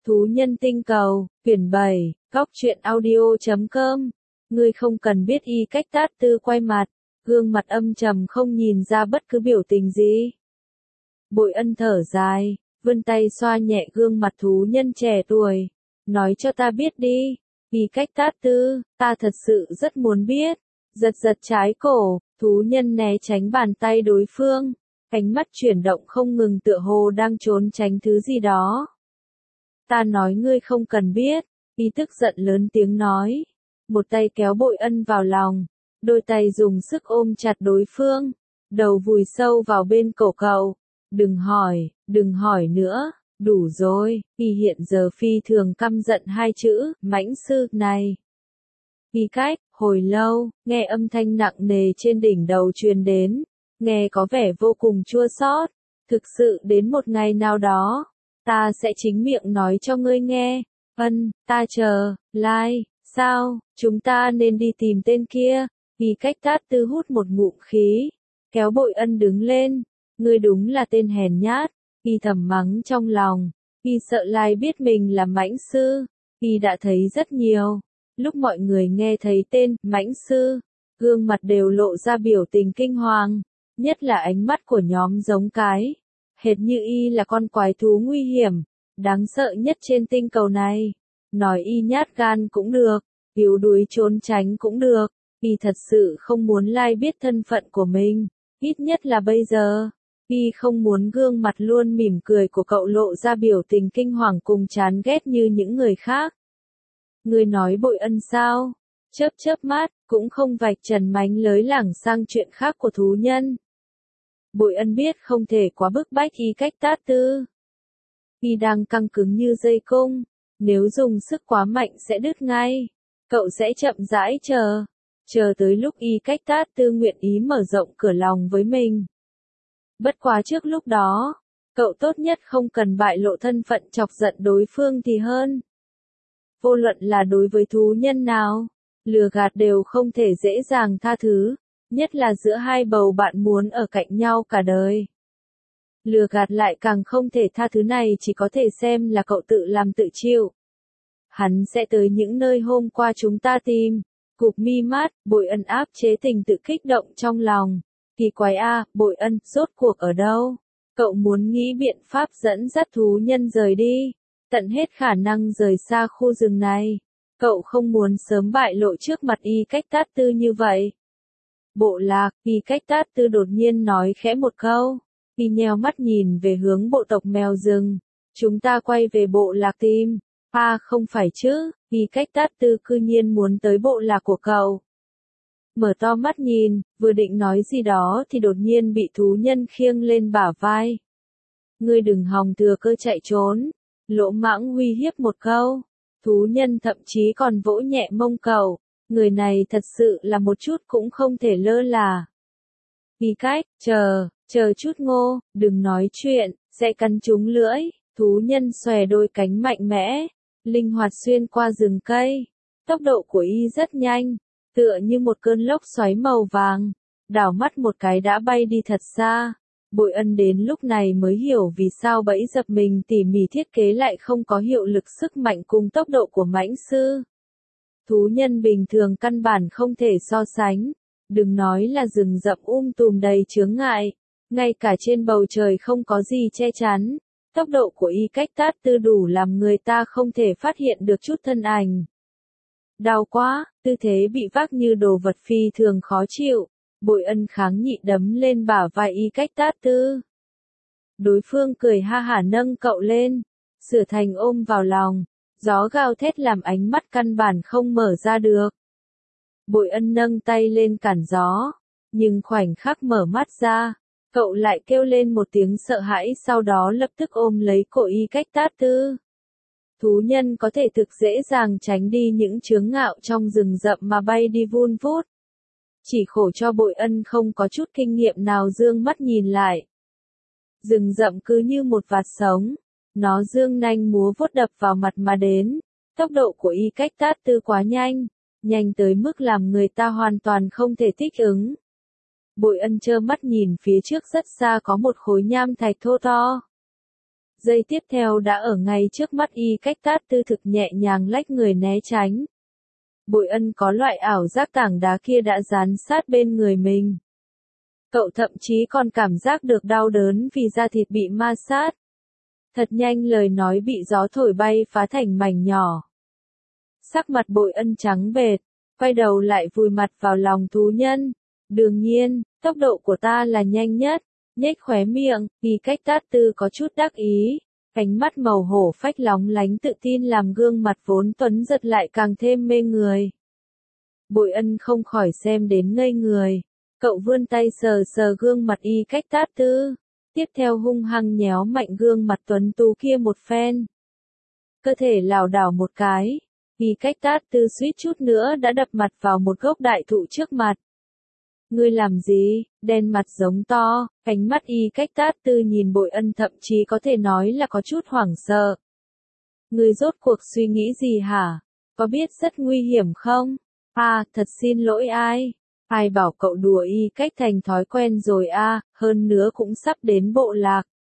Thú nhân tinh cầu, quyển 7, góc truyện audio.com. Ngươi không cần biết y cách tát tư quay mặt, gương mặt âm trầm không nhìn ra bất cứ biểu tình gì. Bội Ân thở dài, vươn tay xoa nhẹ gương mặt thú nhân trẻ tuổi. Nói cho ta biết đi, y cách tát tư, ta thật sự rất muốn biết. Giật giật trái cổ, thú nhân né tránh bàn tay đối phương, ánh mắt chuyển động không ngừng tựa hồ đang trốn tránh thứ gì đó. Ta nói ngươi không cần biết, y tức giận lớn tiếng nói. Một tay kéo Bội Ân vào lòng, đôi tay dùng sức ôm chặt đối phương, đầu vùi sâu vào bên cổ cậu. Đừng hỏi nữa, đủ rồi, y hiện giờ phi thường căm giận hai chữ, mãnh sư này. Y cách, hồi lâu, nghe âm thanh nặng nề trên đỉnh đầu truyền đến, nghe có vẻ vô cùng chua xót. Thực sự đến một ngày nào đó, ta sẽ chính miệng nói cho ngươi nghe. Ta chờ, sao, chúng ta nên đi tìm tên kia. Y cách tát tư hút một ngụm khí, kéo Bội Ân đứng lên. Ngươi đúng là tên hèn nhát, y thầm mắng trong lòng. Y sợ Lai biết mình là mãnh sư, y đã thấy rất nhiều. Lúc mọi người nghe thấy tên mãnh sư, gương mặt đều lộ ra biểu tình kinh hoàng, nhất là ánh mắt của nhóm giống cái. Hệt như y là con quái thú nguy hiểm, đáng sợ nhất trên tinh cầu này. Nói y nhát gan cũng được, yếu đuối trốn tránh cũng được, y thật sự không muốn Lai biết thân phận của mình, ít nhất là bây giờ. Y không muốn gương mặt luôn mỉm cười của cậu lộ ra biểu tình kinh hoàng cùng chán ghét như những người khác. Ngươi nói Bội Ân sao? Chớp mắt, cũng không vạch trần mánh lới lảng sang chuyện khác của thú nhân. Bội Ân biết không thể quá bức bách y cách tát tư. Y đang căng cứng như dây cung, nếu dùng sức quá mạnh sẽ đứt ngay. Cậu sẽ chậm rãi chờ tới lúc y cách tát tư nguyện ý mở rộng cửa lòng với mình. Bất quá trước lúc đó, cậu tốt nhất không cần bại lộ thân phận chọc giận đối phương thì hơn. Vô luận là đối với thú nhân nào, lừa gạt đều không thể dễ dàng tha thứ, nhất là giữa hai bầu bạn muốn ở cạnh nhau cả đời. Lừa gạt lại càng không thể tha thứ, này chỉ có thể xem là cậu tự làm tự chịu. Hắn sẽ tới những nơi hôm qua chúng ta tìm. Cụp mi mắt, Bội Ân áp chế tình tự kích động trong lòng. Kỳ quái a, Bội Ân, rốt cuộc ở đâu? Cậu muốn nghĩ biện pháp dẫn dắt thú nhân rời đi, tận hết khả năng rời xa khu rừng này. Cậu không muốn sớm bại lộ trước mặt y cách tát tư như vậy. Bộ lạc, y cách tát tư đột nhiên nói khẽ một câu. Y nheo mắt nhìn về hướng bộ tộc mèo rừng. Chúng ta quay về bộ lạc tìm. Không phải chứ, y cách tát tư cư nhiên muốn tới bộ lạc của cậu. Mở to mắt nhìn, vừa định nói gì đó thì đột nhiên bị thú nhân khiêng lên bả vai. Ngươi đừng hòng thừa cơ chạy trốn, lỗ mãng uy hiếp một câu. Thú nhân thậm chí còn vỗ nhẹ mông cậu, người này thật sự là một chút cũng không thể lơ là. Y cách, chờ chút ngô, đừng nói chuyện, sẽ cắn trúng lưỡi. Thú nhân xòe đôi cánh mạnh mẽ, linh hoạt xuyên qua rừng cây. Tốc độ của y rất nhanh, tựa như một cơn lốc xoáy màu vàng, đảo mắt một cái đã bay đi thật xa. Bội Ân đến lúc này mới hiểu vì sao bẫy dập mình tỉ mỉ thiết kế lại không có hiệu lực sức mạnh cùng tốc độ của mãnh sư. Thú nhân bình thường căn bản không thể so sánh, đừng nói là rừng rậm tùm đầy chướng ngại, ngay cả trên bầu trời không có gì che chắn. Tốc độ của y cách tát tư đủ làm người ta không thể phát hiện được chút thân ảnh. Đau quá, tư thế bị vác như đồ vật phi thường khó chịu. Bội Ân kháng nhị đấm lên bả vai y cách tát tư. Đối phương cười ha hả nâng cậu lên, sửa thành ôm vào lòng, gió gào thét làm ánh mắt căn bản không mở ra được. Bội Ân nâng tay lên cản gió, nhưng khoảnh khắc mở mắt ra, cậu lại kêu lên một tiếng sợ hãi, sau đó lập tức ôm lấy cổ y cách tát tư. Thú nhân có thể thực dễ dàng tránh đi những chướng ngại trong rừng rậm mà bay đi vun vút. Chỉ khổ cho Bội Ân không có chút kinh nghiệm nào dương mắt nhìn lại. Rừng rậm cứ như một vạt sống, nó dương nanh múa vuốt đập vào mặt mà đến. Tốc độ của y cách tát tư quá nhanh tới mức làm người ta hoàn toàn không thể thích ứng. Bội Ân trơ mắt nhìn phía trước rất xa có một khối nham thạch thô to. Giây tiếp theo đã ở ngay trước mắt y cách tát tư thực nhẹ nhàng lách người né tránh. Bội Ân có loại ảo giác tảng đá kia đã dán sát bên người mình. Cậu thậm chí còn cảm giác được đau đớn vì da thịt bị ma sát. Thật nhanh lời nói bị gió thổi bay phá thành mảnh nhỏ. Sắc mặt Bội Ân trắng bệch, quay đầu lại vùi mặt vào lòng thú nhân. Đương nhiên, tốc độ của ta là nhanh nhất, nhếch khóe miệng, vì cách tát tư có chút đắc ý. Ánh mắt màu hổ phách lóng lánh tự tin làm gương mặt vốn tuấn giật lại càng thêm mê người. Bội Ân không khỏi xem đến ngây người. Cậu vươn tay sờ sờ gương mặt y cách tát tư. Tiếp theo hung hăng nhéo mạnh gương mặt tuấn tú kia một phen. Cơ thể lảo đảo một cái. Y cách tát tư suýt chút nữa đã đập mặt vào một gốc đại thụ trước mặt. Ngươi làm gì? Đen mặt giống to, ánh mắt y cách tát tư nhìn Bội Ân thậm chí có thể nói là có chút hoảng sợ. Ngươi rốt cuộc suy nghĩ gì hả? Có biết rất nguy hiểm không? À, thật xin lỗi ai? Ai bảo cậu đùa y cách thành thói quen rồi à, hơn nữa cũng sắp đến bộ lạc.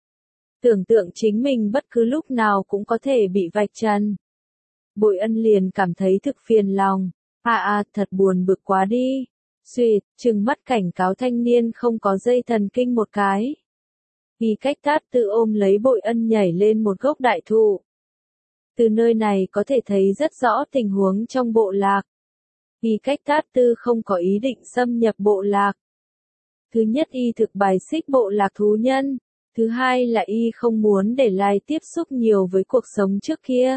Tưởng tượng chính mình bất cứ lúc nào cũng có thể bị vạch trần. Bội Ân liền cảm thấy thực phiền lòng. Thật buồn bực quá đi. Xuyệt, trừng mắt cảnh cáo thanh niên không có dây thần kinh một cái. Y cách tát tư ôm lấy Bội Ân nhảy lên một gốc đại thụ. Từ nơi này có thể thấy rất rõ tình huống trong bộ lạc. Y cách tát tư không có ý định xâm nhập bộ lạc. Thứ nhất y thực bài xích bộ lạc thú nhân. Thứ hai là y không muốn để Lai tiếp xúc nhiều với cuộc sống trước kia.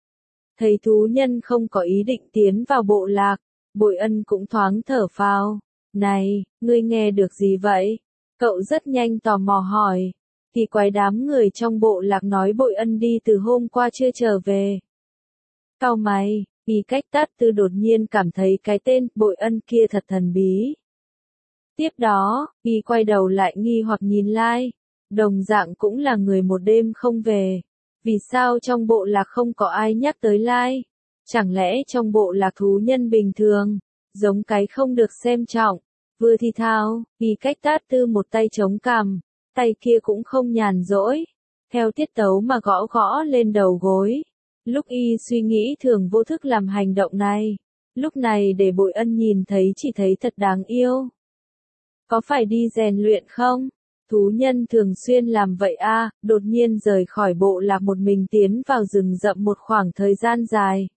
Thấy thú nhân không có ý định tiến vào bộ lạc. Bội Ân cũng thoáng thở phào. Này, ngươi nghe được gì vậy? Cậu rất nhanh tò mò hỏi. Kỳ quái đám người trong bộ lạc nói Bội Ân đi từ hôm qua chưa trở về. Cau mày, Y cách tát tư đột nhiên cảm thấy cái tên Bội Ân kia thật thần bí. Tiếp đó, Y quay đầu lại nghi hoặc nhìn Lai. Đồng dạng cũng là người một đêm không về. Vì sao trong bộ lạc không có ai nhắc tới Lai? Chẳng lẽ trong bộ lạc thú nhân bình thường, giống cái không được xem trọng, vừa thì thào, Y cách tát tư một tay chống cằm, tay kia cũng không nhàn rỗi, theo tiết tấu mà gõ gõ lên đầu gối. Lúc Y suy nghĩ thường vô thức làm hành động này, lúc này để Bội Ân nhìn thấy chỉ thấy thật đáng yêu. Có phải đi rèn luyện không? Thú nhân thường xuyên làm vậy à, đột nhiên rời khỏi bộ lạc một mình tiến vào rừng rậm một khoảng thời gian dài.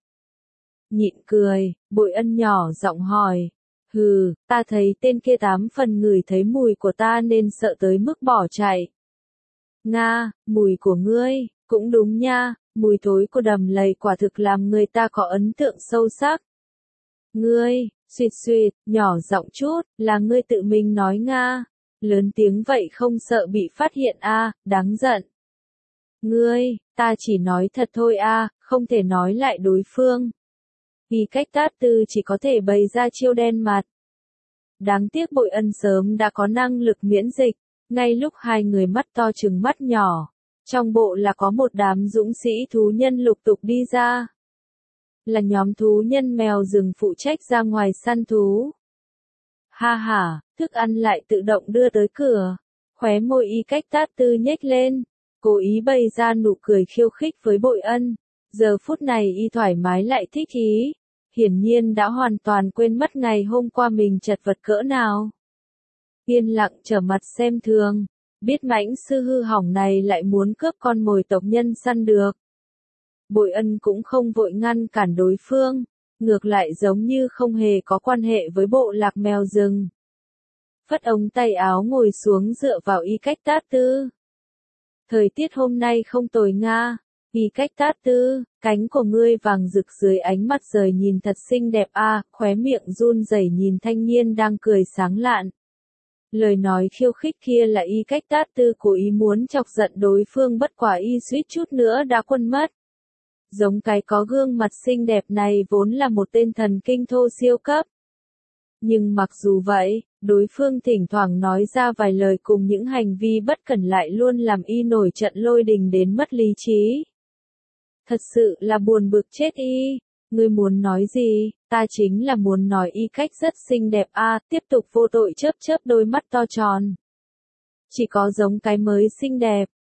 Nhịn cười, Bội Ân nhỏ giọng hỏi. Hừ, ta thấy tên kia 8 phần ngửi thấy mùi của ta nên sợ tới mức bỏ chạy. Nga, mùi của ngươi, cũng đúng nha, mùi thối của đầm lầy quả thực làm người ta có ấn tượng sâu sắc. Ngươi, suýt suýt, nhỏ giọng chút, là ngươi tự mình nói Nga. Lớn tiếng vậy không sợ bị phát hiện à, đáng giận. Ngươi, ta chỉ nói thật thôi à, không thể nói lại đối phương. Y cách tát tư chỉ có thể bày ra chiêu đen mặt. Đáng tiếc Bội Ân sớm đã có năng lực miễn dịch, ngay lúc hai người mắt to trừng mắt nhỏ. Trong bộ là có một đám dũng sĩ thú nhân lục tục đi ra. Là nhóm thú nhân mèo rừng phụ trách ra ngoài săn thú. Ha ha, thức ăn lại tự động đưa tới cửa. Khóe môi Y cách tát tư nhếch lên, cố ý bày ra nụ cười khiêu khích với Bội Ân. Giờ phút này Y thoải mái lại thích ý. Hiển nhiên đã hoàn toàn quên mất ngày hôm qua mình chật vật cỡ nào. Yên lặng trở mặt xem thường. Biết mãnh sư hư hỏng này lại muốn cướp con mồi tộc nhân săn được. Bội Ân cũng không vội ngăn cản đối phương, ngược lại giống như không hề có quan hệ với bộ lạc mèo rừng. Phất ống tay áo ngồi xuống dựa vào Y cách tát tư. Thời tiết hôm nay không tồi Nga. Y cách tát tư, cánh của ngươi vàng rực dưới ánh mặt trời nhìn thật xinh đẹp à, khóe miệng run rẩy nhìn thanh niên đang cười sáng lạn. Lời nói khiêu khích kia là Y cách tát tư cố ý muốn chọc giận đối phương, bất quả Y suýt chút nữa đã quên mất. Giống cái có gương mặt xinh đẹp này vốn là một tên thần kinh thô siêu cấp. Nhưng mặc dù vậy, đối phương thỉnh thoảng nói ra vài lời cùng những hành vi bất cẩn lại luôn làm Y nổi trận lôi đình đến mất lý trí. Thật sự là buồn bực chết Y. Ngươi muốn nói gì? Ta chính là muốn nói Y cách rất xinh đẹp à, tiếp tục vô tội chớp chớp đôi mắt to tròn. Chỉ có giống cái mới xinh đẹp,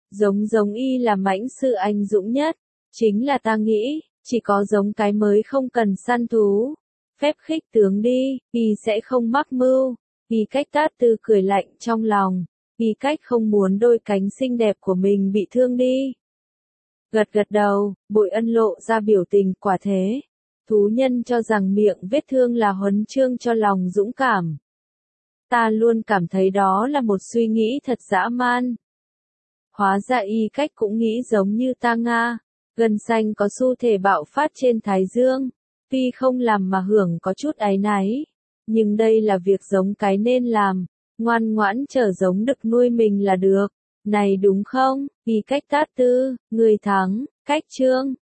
Giống y là mãnh sư anh dũng nhất. Chính là ta nghĩ, chỉ có giống cái mới không cần săn thú. Phép khích tướng đi, y sẽ không mắc mưu. Y cách Tát Tư cười lạnh trong lòng. Y cách không muốn đôi cánh xinh đẹp của mình bị thương đi. Gật gật đầu, Bội Ân lộ ra biểu tình quả thế. Thú nhân cho rằng miệng vết thương là huấn chương cho lòng dũng cảm. Ta luôn cảm thấy đó là một suy nghĩ thật dã man. Hóa ra y cách cũng nghĩ giống như ta Nga. Gân xanh có xu thể bạo phát trên thái dương. Tuy không làm mà hưởng có chút áy náy. Nhưng đây là việc giống cái nên làm. Ngoan ngoãn chờ giống đực nuôi mình là được. Này đúng không? Y cách Tát Tư, người thắng, cách Trương.